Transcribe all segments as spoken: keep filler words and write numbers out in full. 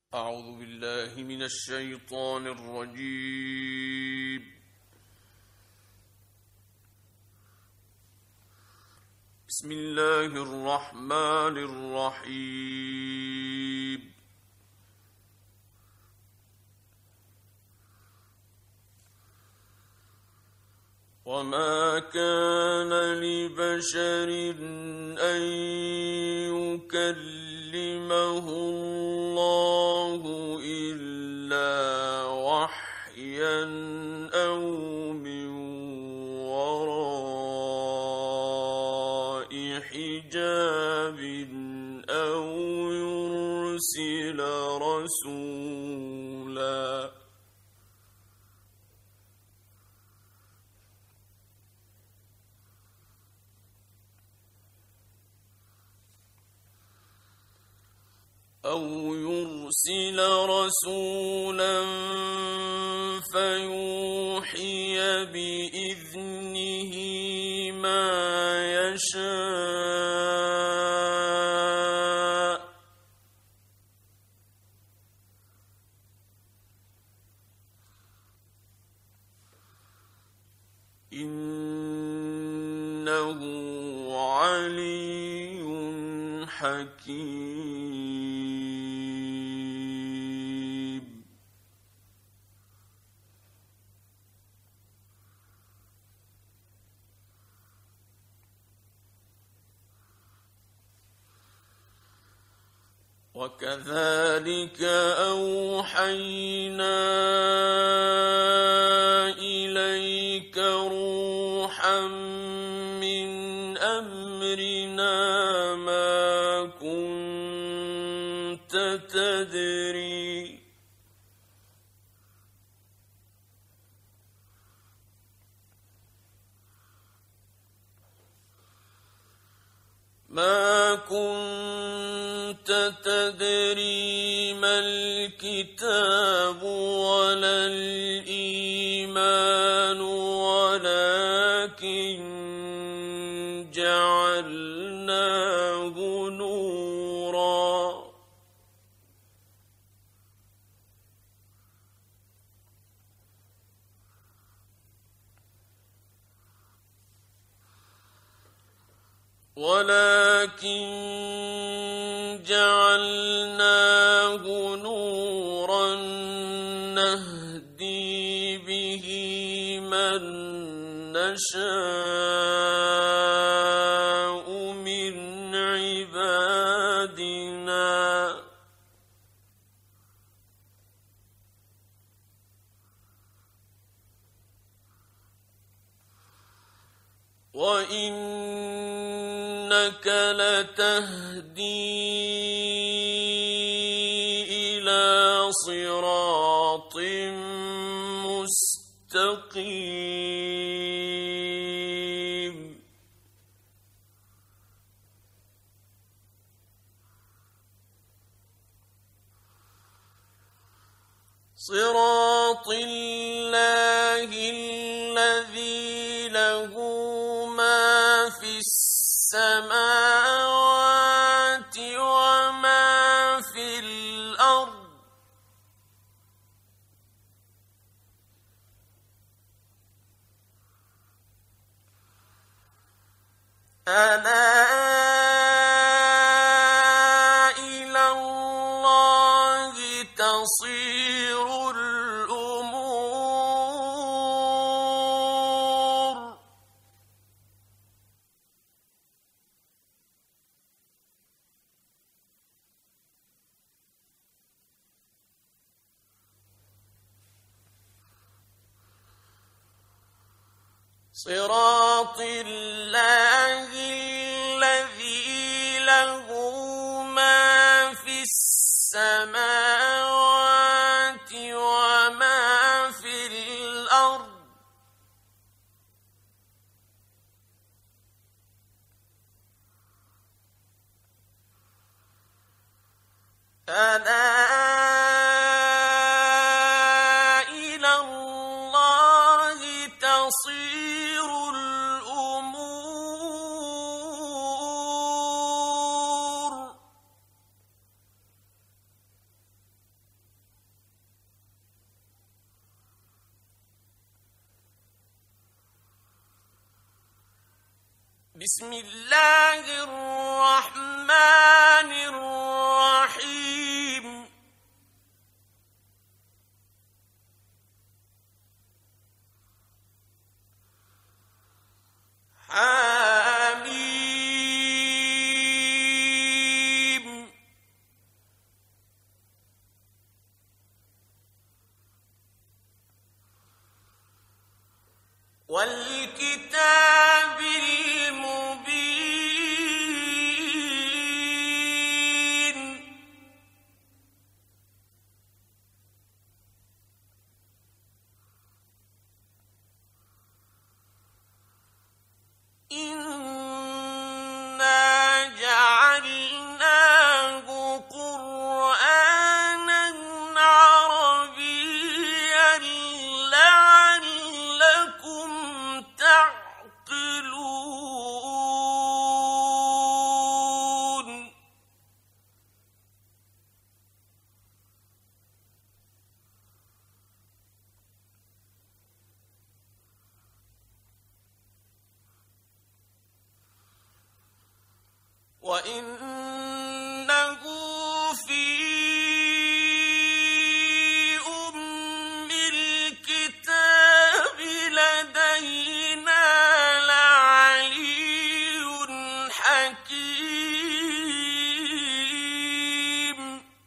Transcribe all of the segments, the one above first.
أعوذ بالله من الشيطان الرجيم. بسم الله الرحمن الرحيم. وما كان لبشر أن يكلمه الله إلا وحيا أو من وراء حجاب أو يرسل رسولا أو يرسل رسولا فيوحي بإذنه ما يشاء إنه علي حكيم. وكذلك أوحينا إليك روحا من أمرنا ما كنت تدري ما كنت تدري ما الكتاب ولا الإيمان ولكن جعلناه نورا ولكن جعلناه نورا نهدي به من نشاء من عبادنا وإنك لتهدي إلى صراط مستقيم. صراط الله الذي له ما في السماوات وما في الأرض ألا إلى الله تصير الأمور. صراط الله الذي له ما في السماوات وما في الأرض ألا إلى الله تصير الأمور. بسم الله الرحمن الرحيم حميم والكتاب المبين إنا جعلناه قرآنا عربيا لعلكم تعقلون وإنه في أم الكتاب لدينا لعلي حكيم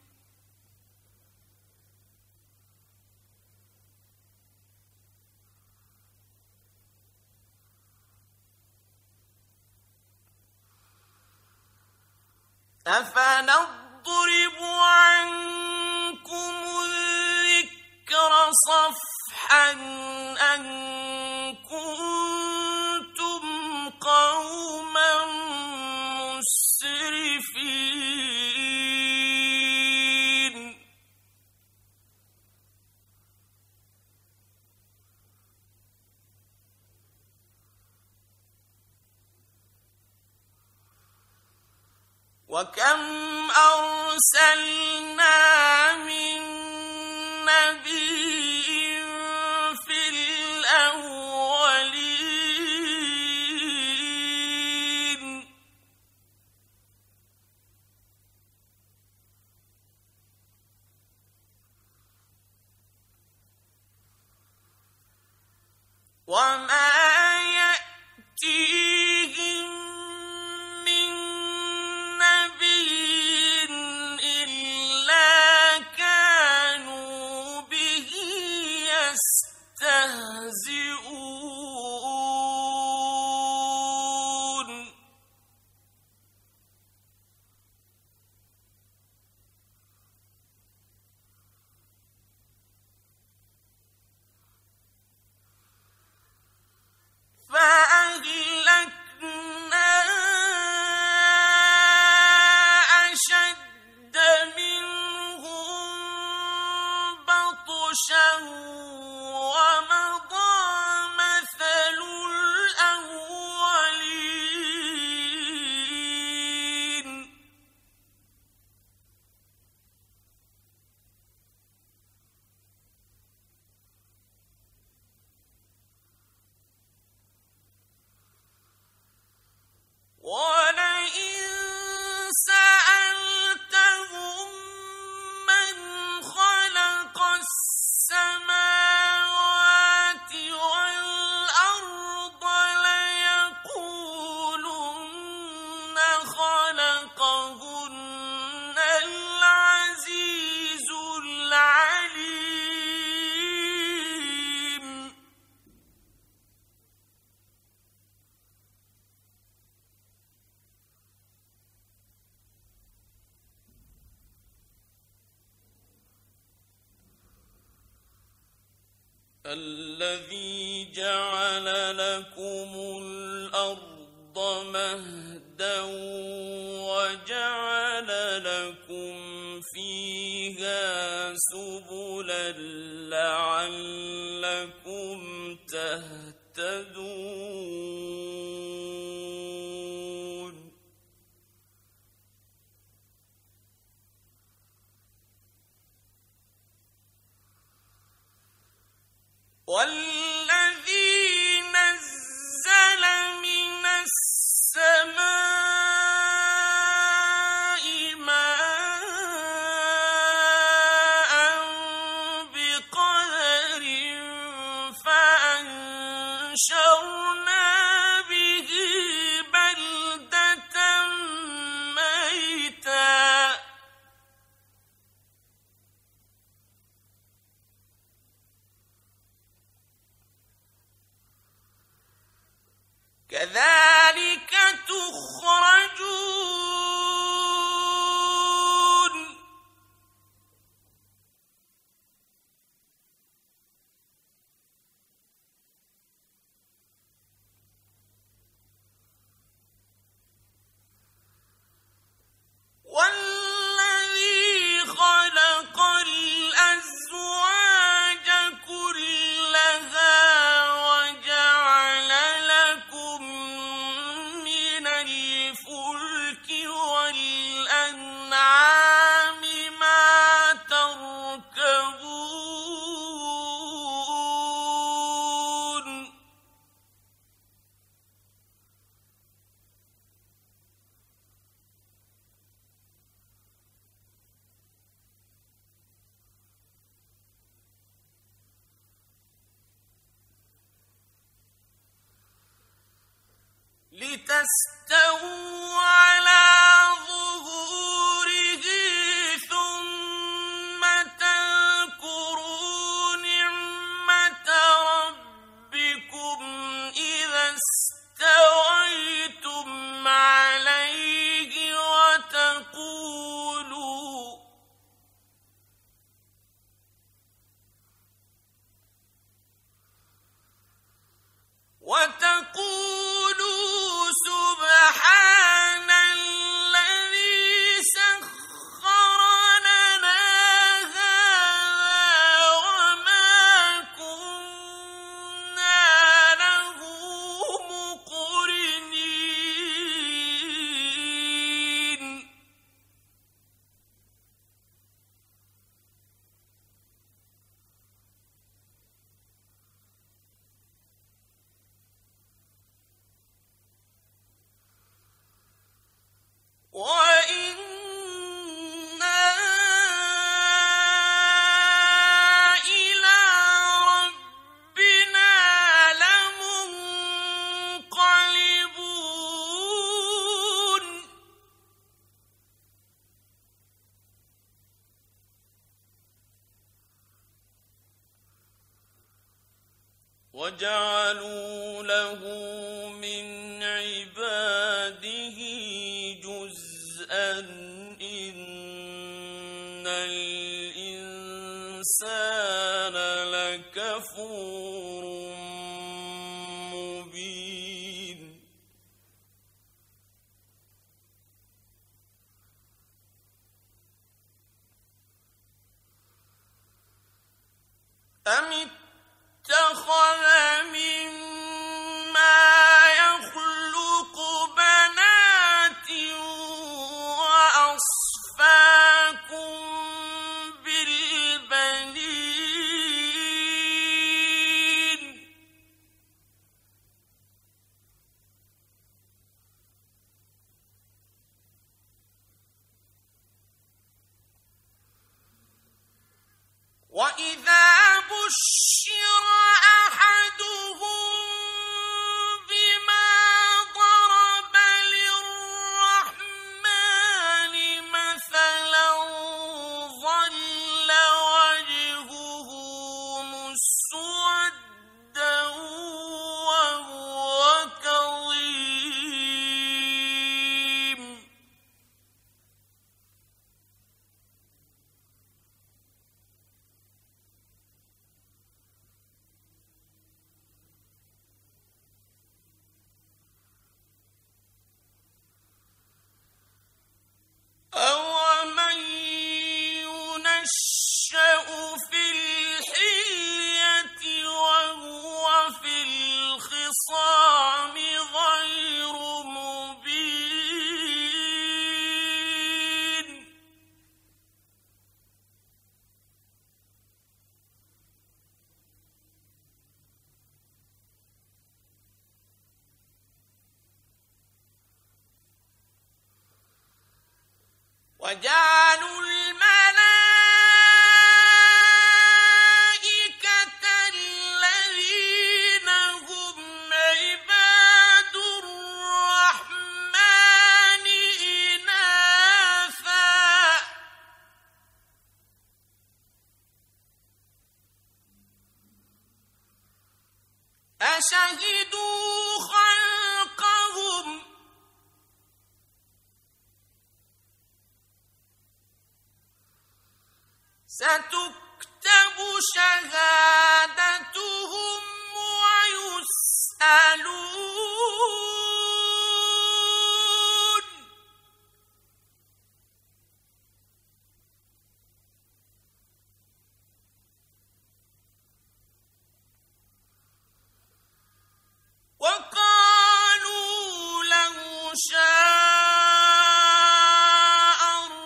أفنضرب عنكم الذكر صفحا أن كنتم قوما مسرفين وكم أرسلنا من نبي في الأولين وما يأتيهم من نبي إلا كانوا به يستهزئون فأهلكنا أشد منهم بطشا ومضى مثل الأولين ولئن سألتهم من خلق السماوات والأرض ليقولن خلقهن العزيز العليم الذي جعل لكم الأرض مهدا وجعل لكم فيها سبلا لعلكم تهتدون والذي نزل من كذلك تخرجون والذي خلق الأزواج كلها وجعل لكم من الفلك والأنعام ما تركبون لتستووا على ظهوره ثم تذكروا نعمة ربكم إذا استويتم عليه وتقولوا وتقولوا سبحان الذي سخر لنا هذا وما كنا له مقرنين وإنا إلى ربنا لمنقلبون وجعلوا له من عباده جزءا إن الإنسان لكفور مبين أم اتخذ مما يخلق بنات وأصفاكم بالبنين وإذا بشر أحدهم بما ضرب للرحمن مثلا ظل وجهه مسودا وهو كظيم أَوَمَن يُنَشَّأُ فِي الْحِلْيَةِ وَهُوَ فِي الْخِصَامِ غَيْرُ مُبِينٍ وجعلوا الملائكة الذين هم عباد الرحمن إناثا أشهدوا خلقهم ستكتب شهادتهم ويسألون. وقالوا لو شاء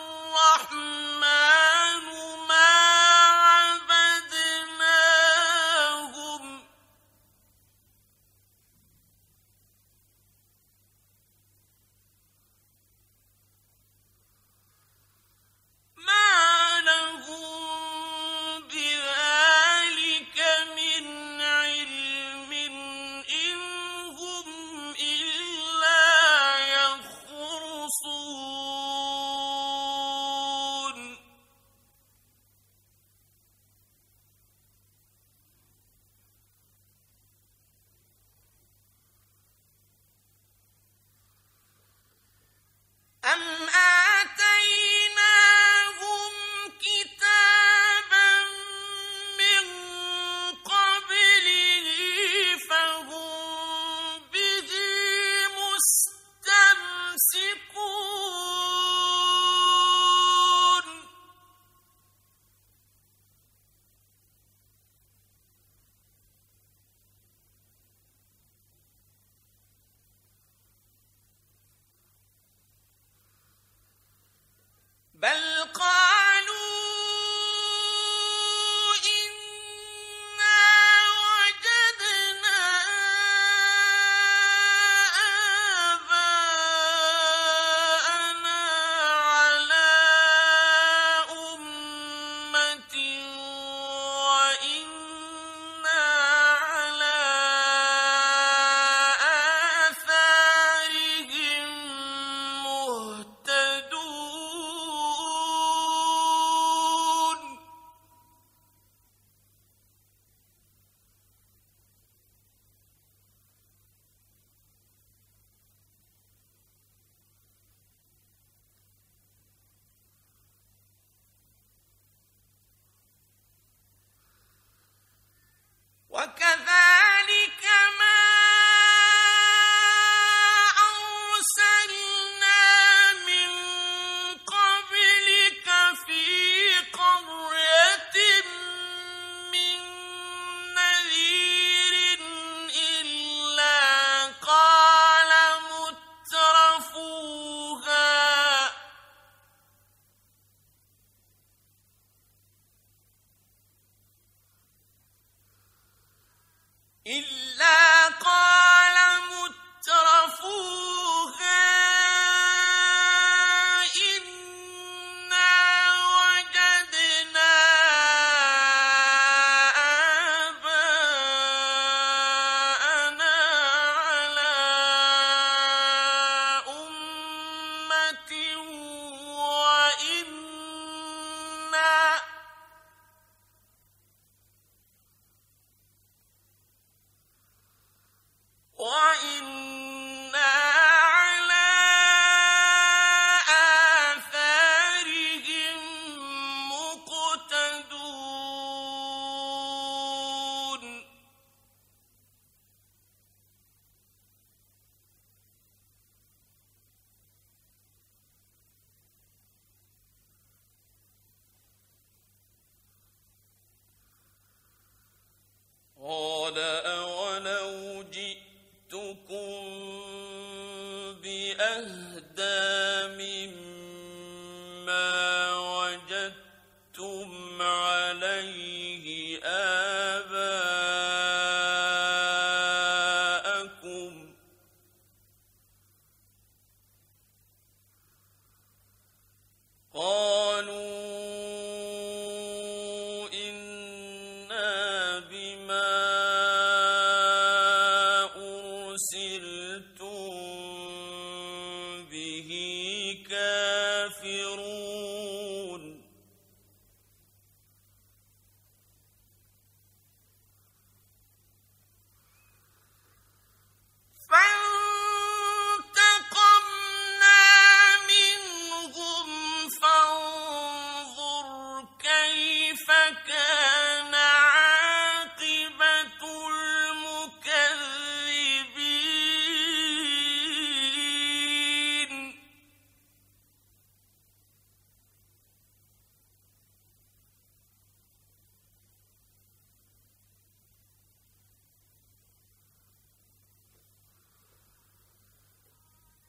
الرحمن ما عبدناهم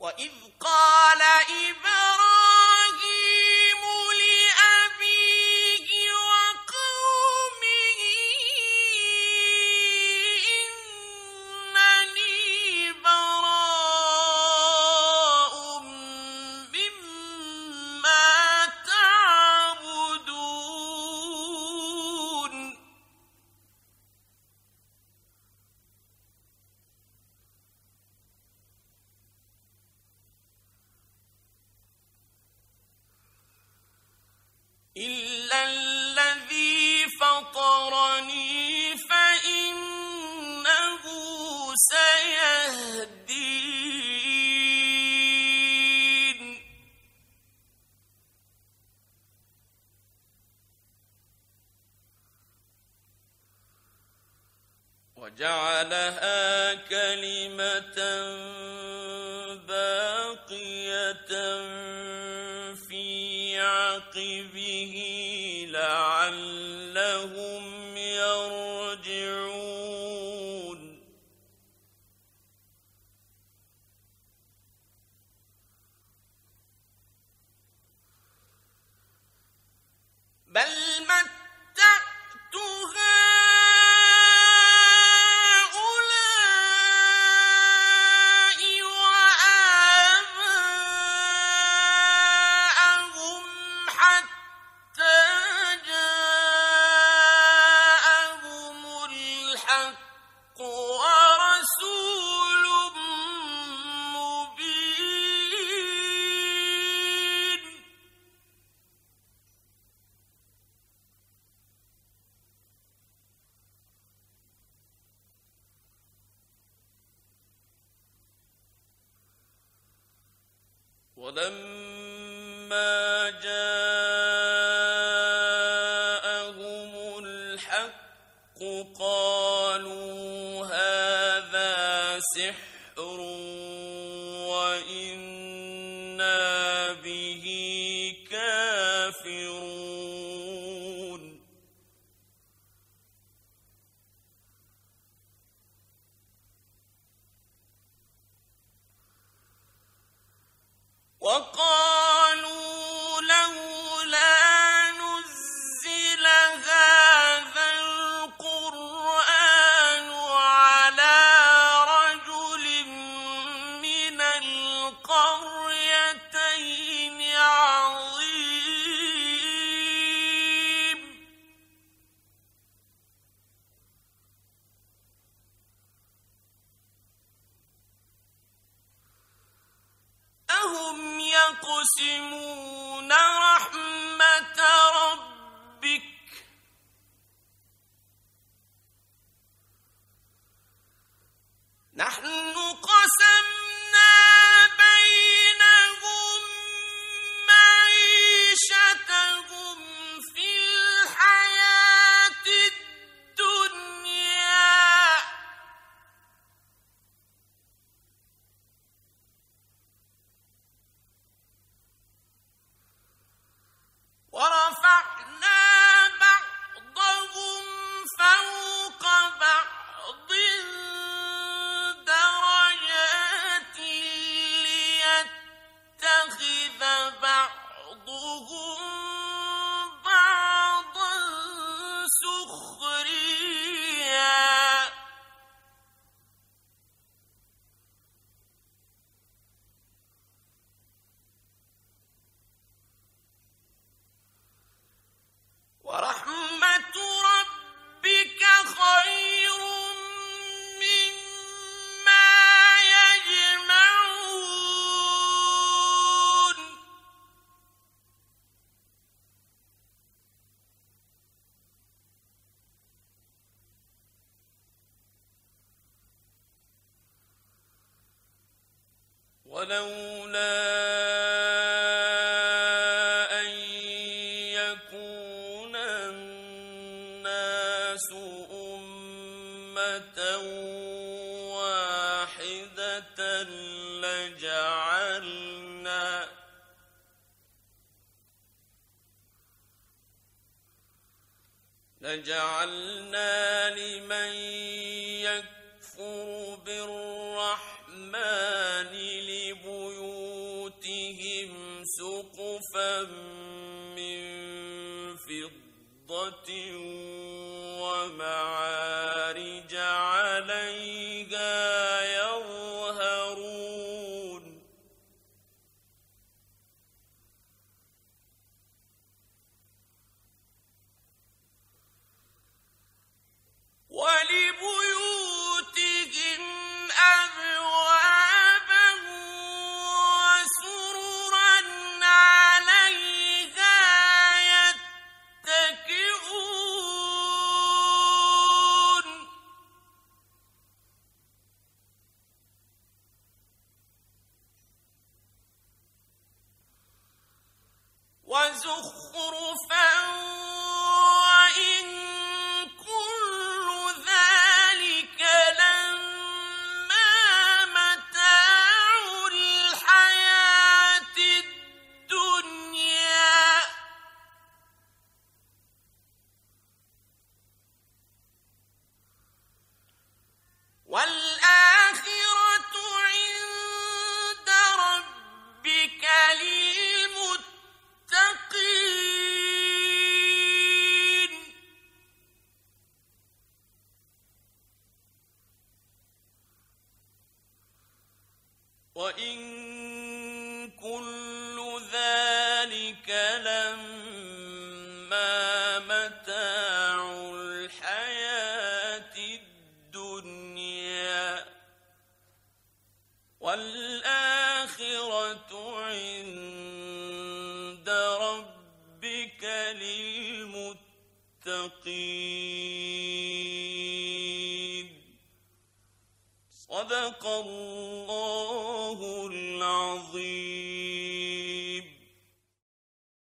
وإذ قال إبراهيم لأبيه وقومه إنني براء مما تعبدون إلا الذي فطرني فإنه سيهدين وجعلها كلمة باقية في عقبه لعلهم يرجعون بل متعت هؤلاء وآباءهم حتى جاءهم الحق ورسول مبين ولما جاءهم الحق قالوا هذا سحر وإنا به كافرون وقالوا لولا نزل هذا القرآن على رجل من القريتين عظيم أهم يقسمون رحمة ربك نحن قسمنا بينهم معيشتهم في الحياة الدنيا ورفعنا بعضهم فوق بعض درجات ليتخذ بعضهم بعضا سخريا ورحمة ربك خير مما يجمعون ولولا أن يكون الناس أمة واحدة لجعلنا لجعلنا لمن يكفر بالرحمن لبيوتهم سقفا من فضة ومعارج عليها يظهرون ولبيوتهم أبوابا وسررا عليها يتكئون وزخرفا وإن كل ذلك لما متاع الحياة الدنيا والآخرة عند ربك للمتقين وإن كل ذلك لما متاع الحياة الدنيا والآخرة عند ربك للمتقين صدق الله العظيم.